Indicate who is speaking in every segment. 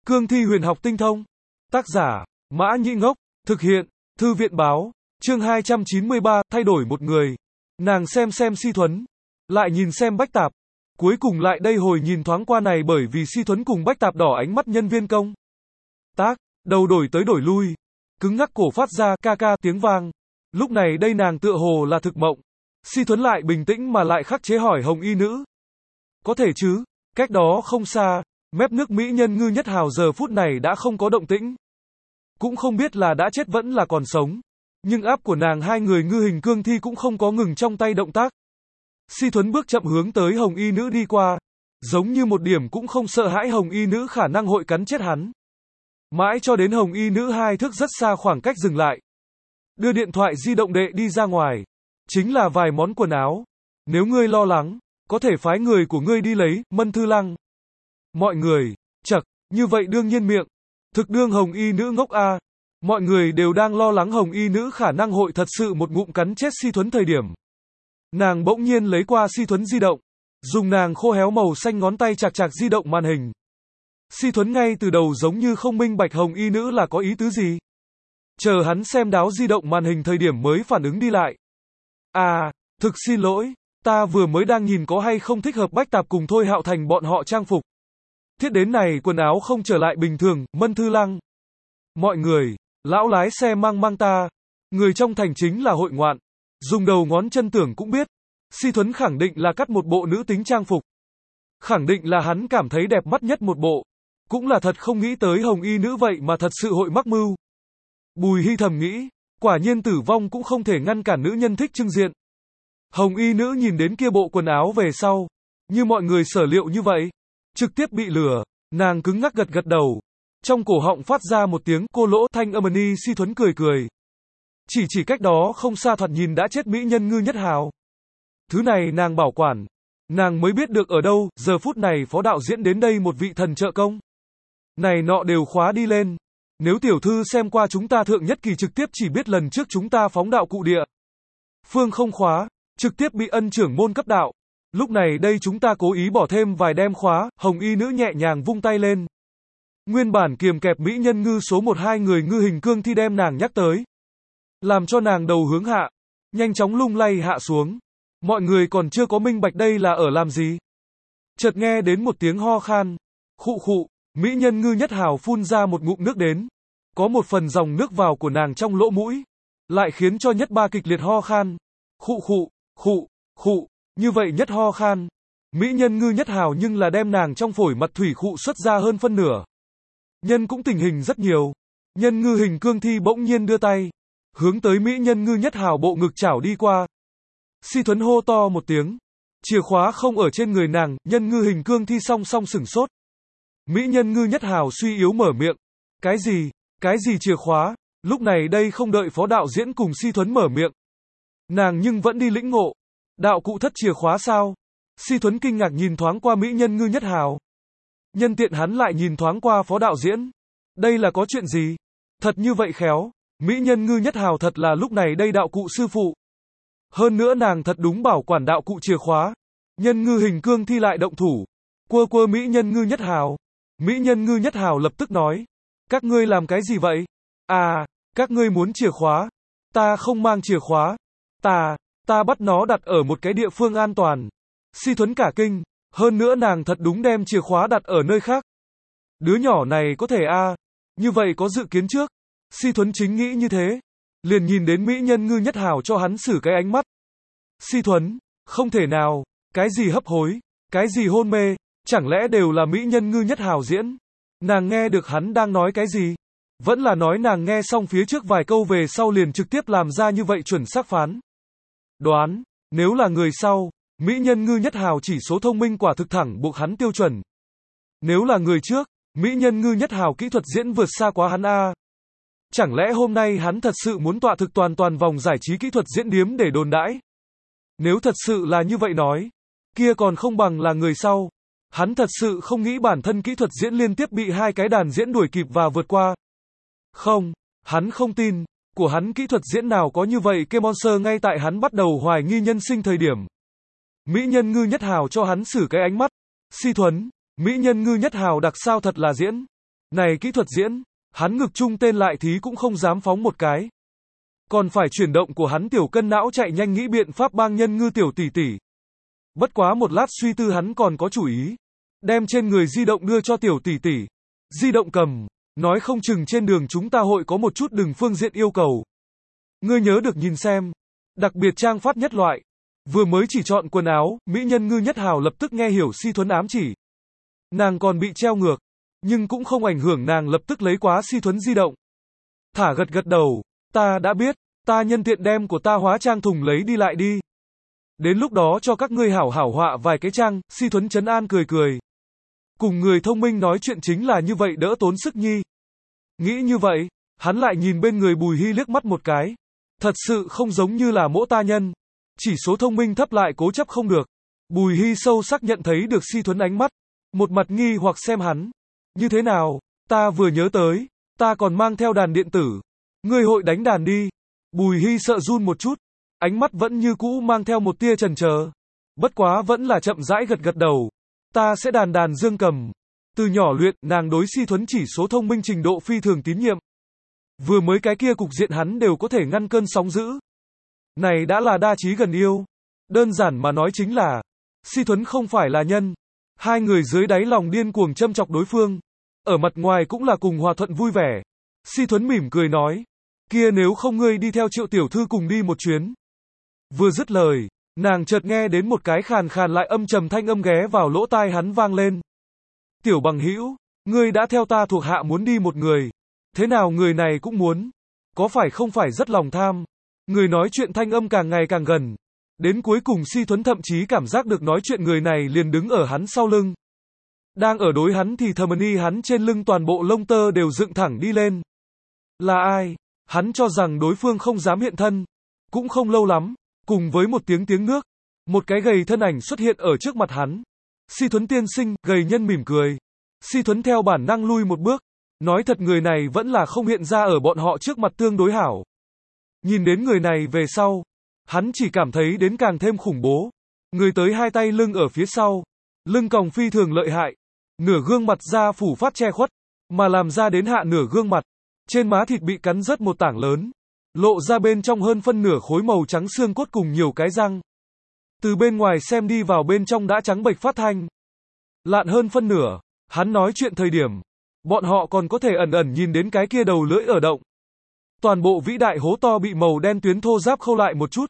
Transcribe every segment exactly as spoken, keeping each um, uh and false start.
Speaker 1: Cương thi huyền học tinh thông. Tác giả, Mã Nhĩ Ngốc. Thực hiện, Thư viện báo. Chương hai trăm chín mươi ba, thay đổi một người. Nàng xem xem Si Thuấn. Lại nhìn xem Bách Tạp. Cuối cùng lại đây hồi nhìn thoáng qua này bởi vì Si Thuấn cùng Bách Tạp đỏ ánh mắt nhân viên công. Tác, đầu đổi tới đổi lui. Cứng ngắc cổ phát ra ca ca tiếng vang. Lúc này đây nàng tựa hồ là thực mộng. Si Thuấn lại bình tĩnh mà lại khắc chế hỏi hồng y nữ. Có thể chứ, cách đó không xa, mép nước mỹ nhân Ngư Nhất Hào giờ phút này đã không có động tĩnh. Cũng không biết là đã chết vẫn là còn sống. Nhưng áp của nàng hai người ngư hình cương thi cũng không có ngừng trong tay động tác. Si Thuấn bước chậm hướng tới hồng y nữ đi qua. Giống như một điểm cũng không sợ hãi hồng y nữ khả năng hội cắn chết hắn. Mãi cho đến hồng y nữ hai thước rất xa khoảng cách dừng lại. Đưa điện thoại di động đệ đi ra ngoài. Chính là vài món quần áo. Nếu ngươi lo lắng, có thể phái người của ngươi đi lấy, Mân Thư Lăng. Mọi người, chậc, như vậy đương nhiên miệng. Thực đương hồng y nữ ngốc a. Mọi người đều đang lo lắng hồng y nữ khả năng hội thật sự một ngụm cắn chết Si Thuấn thời điểm. Nàng bỗng nhiên lấy qua Si Thuấn di động. Dùng nàng khô héo màu xanh ngón tay chạc chạc di động màn hình. Si Thuấn ngay từ đầu giống như không minh bạch hồng y nữ là có ý tứ gì. Chờ hắn xem đáo di động màn hình thời điểm mới phản ứng đi lại. À, thực xin lỗi, ta vừa mới đang nhìn có hay không thích hợp Bách Tạp cùng Thôi Hạo Thành bọn họ trang phục. Thiết đến này quần áo không trở lại bình thường, Mân Thư Lăng. Mọi người, lão lái xe mang mang ta. Người trong thành chính là hội ngoạn. Dùng đầu ngón chân tưởng cũng biết. Si Thuấn khẳng định là cắt một bộ nữ tính trang phục. Khẳng định là hắn cảm thấy đẹp mắt nhất một bộ. Cũng là thật không nghĩ tới hồng y nữ vậy mà thật sự hội mắc mưu. Bùi Hy thầm nghĩ, quả nhiên tử vong cũng không thể ngăn cản nữ nhân thích trưng diện. Hồng y nữ nhìn đến kia bộ quần áo về sau. Như mọi người sở liệu như vậy. Trực tiếp bị lừa, nàng cứng ngắc gật gật đầu. Trong cổ họng phát ra một tiếng cô lỗ thanh âm ni. Si Thuấn cười cười. Chỉ chỉ cách đó không xa thoạt nhìn đã chết mỹ nhân Ngư Nhất Hào. Thứ này nàng bảo quản. Nàng mới biết được ở đâu, giờ phút này phó đạo diễn đến đây một vị thần trợ công. Này nọ đều khóa đi lên. Nếu tiểu thư xem qua chúng ta thượng nhất kỳ trực tiếp chỉ biết lần trước chúng ta phóng đạo cụ địa. Phương không khóa, trực tiếp bị ân trưởng môn cấp đạo. Lúc này đây chúng ta cố ý bỏ thêm vài đem khóa, hồng y nữ nhẹ nhàng vung tay lên. Nguyên bản kiềm kẹp mỹ nhân ngư số một hai người ngư hình cương thi đem nàng nhắc tới. Làm cho nàng đầu hướng hạ, nhanh chóng lung lay hạ xuống. Mọi người còn chưa có minh bạch đây là ở làm gì. Chợt nghe đến một tiếng ho khan. Khụ khụ, mỹ nhân Ngư Nhất Hào phun ra một ngụm nước đến. Có một phần dòng nước vào của nàng trong lỗ mũi. Lại khiến cho Nhất Ba kịch liệt ho khan. Khụ khụ, khụ, khụ, như vậy nhất ho khan. Mỹ nhân Ngư Nhất Hào nhưng là đem nàng trong phổi mặt thủy khụ xuất ra hơn phân nửa. Nhân cũng tình hình rất nhiều. Nhân ngư hình cương thi bỗng nhiên đưa tay. Hướng tới mỹ nhân Ngư Nhất Hào bộ ngực chảo đi qua. Si Thuấn hô to một tiếng. Chìa khóa không ở trên người nàng, nhân ngư hình cương thi song song sửng sốt. Mỹ nhân Ngư Nhất Hào suy yếu mở miệng. Cái gì? Cái gì chìa khóa? Lúc này đây không đợi phó đạo diễn cùng Si Thuấn mở miệng. Nàng nhưng vẫn đi lĩnh ngộ. Đạo cụ thất chìa khóa sao? Si Thuấn kinh ngạc nhìn thoáng qua mỹ nhân Ngư Nhất Hào. Nhân tiện hắn lại nhìn thoáng qua phó đạo diễn. Đây là có chuyện gì? Thật như vậy khéo. Mỹ nhân Ngư Nhất Hào thật là lúc này đây đạo cụ sư phụ. Hơn nữa nàng thật đúng bảo quản đạo cụ chìa khóa. Nhân ngư hình cương thi lại động thủ. Quơ quơ mỹ nhân Ngư Nhất Hào. Mỹ nhân Ngư Nhất Hào lập tức nói. Các ngươi làm cái gì vậy? À, các ngươi muốn chìa khóa. Ta không mang chìa khóa. Ta, ta bắt nó đặt ở một cái địa phương an toàn. Si Thuấn cả kinh. Hơn nữa nàng thật đúng đem chìa khóa đặt ở nơi khác. Đứa nhỏ này có thể a à, như vậy có dự kiến trước. Si Thuấn chính nghĩ như thế. Liền nhìn đến mỹ nhân Ngư Nhất Hào cho hắn xử cái ánh mắt. Si Thuấn, không thể nào. Cái gì hấp hối, cái gì hôn mê, chẳng lẽ đều là mỹ nhân Ngư Nhất Hào diễn. Nàng nghe được hắn đang nói cái gì? Vẫn là nói nàng nghe xong phía trước vài câu về sau liền trực tiếp làm ra như vậy chuẩn xác phán. Đoán, nếu là người sau, mỹ nhân Ngư Nhất Hào chỉ số thông minh quả thực thẳng buộc hắn tiêu chuẩn. Nếu là người trước, mỹ nhân Ngư Nhất Hào kỹ thuật diễn vượt xa quá hắn a. Chẳng lẽ hôm nay hắn thật sự muốn tọa thực toàn toàn vòng giải trí kỹ thuật diễn điếm để đồn đãi? Nếu thật sự là như vậy nói, kia còn không bằng là người sau. Hắn thật sự không nghĩ bản thân kỹ thuật diễn liên tiếp bị hai cái đàn diễn đuổi kịp và vượt qua. Không, hắn không tin, của hắn kỹ thuật diễn nào có như vậy cái monster ngay tại hắn bắt đầu hoài nghi nhân sinh thời điểm. Mỹ nhân Ngư Nhất Hào cho hắn xử cái ánh mắt. Si Thuấn, mỹ nhân Ngư Nhất Hào đặc sao thật là diễn. Này kỹ thuật diễn, hắn ngực chung tên lại thí cũng không dám phóng một cái. Còn phải chuyển động của hắn tiểu cân não chạy nhanh nghĩ biện pháp bang nhân ngư tiểu tỷ tỷ. Bất quá một lát suy tư hắn còn có chủ ý. Đem trên người di động đưa cho tiểu tỷ tỷ. Di động cầm, nói không chừng trên đường chúng ta hội có một chút đường phương diện yêu cầu. Ngươi nhớ được nhìn xem. Đặc biệt trang phát nhất loại. Vừa mới chỉ chọn quần áo, mỹ nhân ngư nhất hào lập tức nghe hiểu Si Thuấn ám chỉ. Nàng còn bị treo ngược. Nhưng cũng không ảnh hưởng nàng lập tức lấy quá Si Thuấn di động. Thả gật gật đầu. Ta đã biết, ta nhân tiện đem của ta hóa trang thùng lấy đi lại đi. Đến lúc đó cho các ngươi hảo hảo họa vài cái trang, Si Thuấn trấn an cười cười. Cùng người thông minh nói chuyện chính là như vậy đỡ tốn sức nhi. Nghĩ như vậy, hắn lại nhìn bên người Bùi Hy liếc mắt một cái. Thật sự không giống như là mỗ ta nhân. Chỉ số thông minh thấp lại cố chấp không được. Bùi Hy sâu sắc nhận thấy được Si Thuấn ánh mắt. Một mặt nghi hoặc xem hắn. Như thế nào, ta vừa nhớ tới, ta còn mang theo đàn điện tử. Ngươi hội đánh đàn đi. Bùi Hy sợ run một chút. Ánh mắt vẫn như cũ mang theo một tia chần chờ. Bất quá vẫn là chậm rãi gật gật đầu. Ta sẽ đàn đàn dương cầm. Từ nhỏ luyện, nàng đối Si Thuấn chỉ số thông minh trình độ phi thường tín nhiệm. Vừa mới cái kia cục diện hắn đều có thể ngăn cơn sóng dữ. Này đã là đa trí gần yêu. Đơn giản mà nói chính là, Si Thuấn không phải là nhân. Hai người dưới đáy lòng điên cuồng châm chọc đối phương. Ở mặt ngoài cũng là cùng hòa thuận vui vẻ. Si Thuấn mỉm cười nói. Kia nếu không ngươi đi theo Triệu tiểu thư cùng đi một chuyến. Vừa dứt lời, nàng chợt nghe đến một cái khàn khàn lại âm trầm thanh âm ghé vào lỗ tai hắn vang lên. Tiểu bằng hữu, ngươi đã theo ta thuộc hạ muốn đi một người. Thế nào người này cũng muốn. Có phải không phải rất lòng tham. Người nói chuyện thanh âm càng ngày càng gần. Đến cuối cùng Si Thuấn thậm chí cảm giác được nói chuyện người này liền đứng ở hắn sau lưng. Đang ở đối hắn thì thầm ni hắn trên lưng toàn bộ lông tơ đều dựng thẳng đi lên. Là ai? Hắn cho rằng đối phương không dám hiện thân. Cũng không lâu lắm, cùng với một tiếng tiếng nước, một cái gầy thân ảnh xuất hiện ở trước mặt hắn. Si Thuấn tiên sinh, gầy nhân mỉm cười. Si Thuấn theo bản năng lui một bước. Nói thật người này vẫn là không hiện ra ở bọn họ trước mặt tương đối hảo. Nhìn đến người này về sau, hắn chỉ cảm thấy đến càng thêm khủng bố. Người tới hai tay lưng ở phía sau, lưng còng phi thường lợi hại, nửa gương mặt da phủ phát che khuất, mà làm ra đến hạ nửa gương mặt, trên má thịt bị cắn rớt một tảng lớn, lộ ra bên trong hơn phân nửa khối màu trắng xương cốt cùng nhiều cái răng. Từ bên ngoài xem đi vào bên trong đã trắng bệch phát thanh. Lạn hơn phân nửa, hắn nói chuyện thời điểm, bọn họ còn có thể ẩn ẩn nhìn đến cái kia đầu lưỡi ở động. Toàn bộ vĩ đại hố to bị màu đen tuyến thô ráp khâu lại một chút.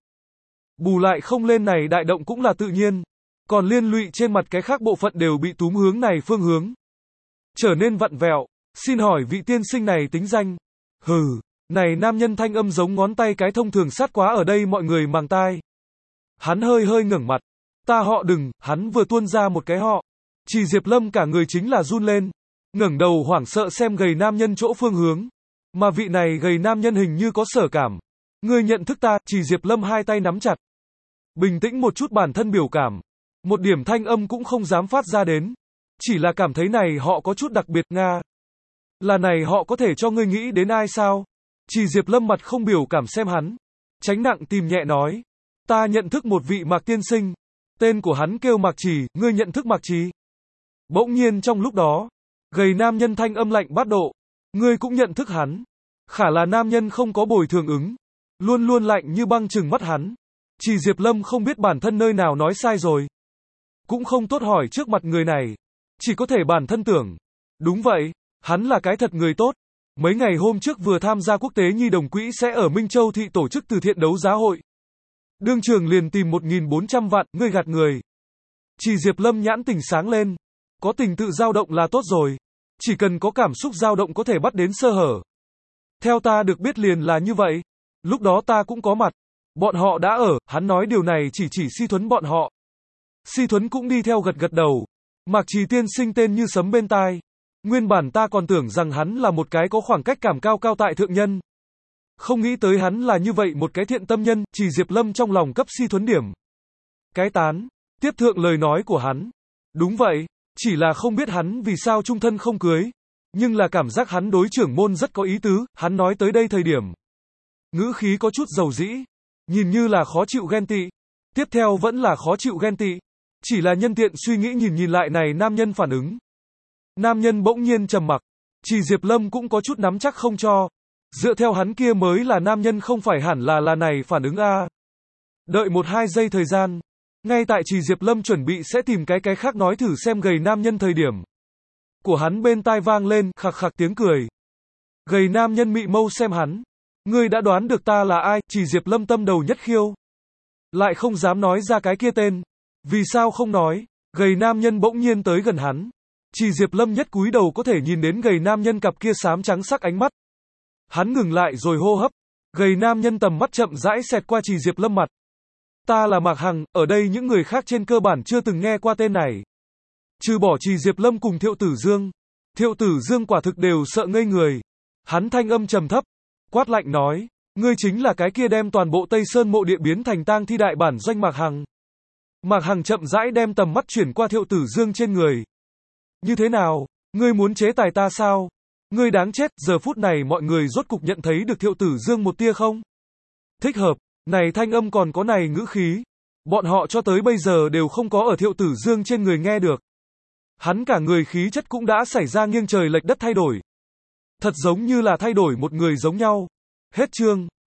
Speaker 1: Bù lại không lên này đại động cũng là tự nhiên. Còn liên lụy trên mặt cái khác bộ phận đều bị túm hướng này phương hướng. Trở nên vặn vẹo. Xin hỏi vị tiên sinh này tính danh. Hừ, này nam nhân thanh âm giống ngón tay cái thông thường sát quá ở đây mọi người màng tai. Hắn hơi hơi ngẩng mặt. Ta họ đừng, hắn vừa tuôn ra một cái họ. Chỉ Diệp Lâm cả người chính là run lên. Ngẩng đầu hoảng sợ xem gầy nam nhân chỗ phương hướng. Mà vị này gầy nam nhân hình như có sở cảm. Ngươi nhận thức ta, Chỉ Diệp Lâm hai tay nắm chặt. Bình tĩnh một chút bản thân biểu cảm. Một điểm thanh âm cũng không dám phát ra đến. Chỉ là cảm thấy này họ có chút đặc biệt Nga. Là này họ có thể cho ngươi nghĩ đến ai sao? Chỉ Diệp Lâm mặt không biểu cảm xem hắn. Tránh nặng tìm nhẹ nói. Ta nhận thức một vị Mạc tiên sinh. Tên của hắn kêu Mạc Trì, ngươi nhận thức Mạc Trì. Bỗng nhiên trong lúc đó, gầy nam nhân thanh âm lạnh bát độ. Ngươi cũng nhận thức hắn. Khả là nam nhân không có bồi thường ứng. Luôn luôn lạnh như băng trừng mắt hắn. Chỉ Diệp Lâm không biết bản thân nơi nào nói sai rồi. Cũng không tốt hỏi trước mặt người này. Chỉ có thể bản thân tưởng. Đúng vậy, hắn là cái thật người tốt. Mấy ngày hôm trước vừa tham gia quốc tế nhi đồng quỹ sẽ ở Minh Châu thị tổ chức từ thiện đấu giá hội. Đương trường liền tìm một nghìn bốn trăm vạn, ngươi gạt người. Chỉ Diệp Lâm nhãn tình sáng lên. Có tình tự dao động là tốt rồi. Chỉ cần có cảm xúc dao động có thể bắt đến sơ hở. Theo ta được biết liền là như vậy. Lúc đó ta cũng có mặt. Bọn họ đã ở, hắn nói điều này chỉ chỉ Si Thuấn bọn họ. Si Thuấn cũng đi theo gật gật đầu. Mạc Trì tiên sinh tên như sấm bên tai. Nguyên bản ta còn tưởng rằng hắn là một cái có khoảng cách cảm cao cao tại thượng nhân. Không nghĩ tới hắn là như vậy một cái thiện tâm nhân, Chỉ Diệp Lâm trong lòng cấp Si Thuấn điểm. Cái tán, tiếp thượng lời nói của hắn. Đúng vậy, chỉ là không biết hắn vì sao chung thân không cưới. Nhưng là cảm giác hắn đối trưởng môn rất có ý tứ, hắn nói tới đây thời điểm. Ngữ khí có chút dầu dĩ. Nhìn như là khó chịu ghen tị. Tiếp theo vẫn là khó chịu ghen tị. Chỉ là nhân tiện suy nghĩ nhìn nhìn lại này nam nhân phản ứng. Nam nhân bỗng nhiên trầm mặc. Chỉ Diệp Lâm cũng có chút nắm chắc không cho. Dựa theo hắn kia mới là nam nhân không phải hẳn là là này phản ứng a. Đợi một hai giây thời gian. Ngay tại Chỉ Diệp Lâm chuẩn bị sẽ tìm cái cái khác nói thử xem gầy nam nhân thời điểm. Của hắn bên tai vang lên, khặc khặc tiếng cười. Gầy nam nhân mị mâu xem hắn. Ngươi đã đoán được ta là ai, Chỉ Diệp Lâm tâm đầu nhất khiêu. Lại không dám nói ra cái kia tên. Vì sao không nói? Gầy nam nhân bỗng nhiên tới gần hắn. Chỉ Diệp Lâm nhất cúi đầu có thể nhìn đến gầy nam nhân cặp kia xám trắng sắc ánh mắt. Hắn ngừng lại rồi hô hấp. Gầy nam nhân tầm mắt chậm rãi xẹt qua Chỉ Diệp Lâm mặt. Ta là Mạc Hằng, ở đây những người khác trên cơ bản chưa từng nghe qua tên này. Trừ bỏ Chỉ Diệp Lâm cùng Thiệu Tử Dương. Thiệu Tử Dương quả thực đều sợ ngây người. Hắn thanh âm trầm thấp, quát lạnh nói, ngươi chính là cái kia đem toàn bộ Tây Sơn mộ địa biến thành tang thi đại bản doanh Mạc Hằng. Mạc Hằng chậm rãi đem tầm mắt chuyển qua Thiệu Tử Dương trên người. Như thế nào, ngươi muốn chế tài ta sao? Ngươi đáng chết, giờ phút này mọi người rốt cục nhận thấy được Thiệu Tử Dương một tia không? Thích hợp, này thanh âm còn có này ngữ khí. Bọn họ cho tới bây giờ đều không có ở Thiệu Tử Dương trên người nghe được. Hắn cả người khí chất cũng đã xảy ra nghiêng trời lệch đất thay đổi. Thật giống như là thay đổi một người giống nhau. Hết chương.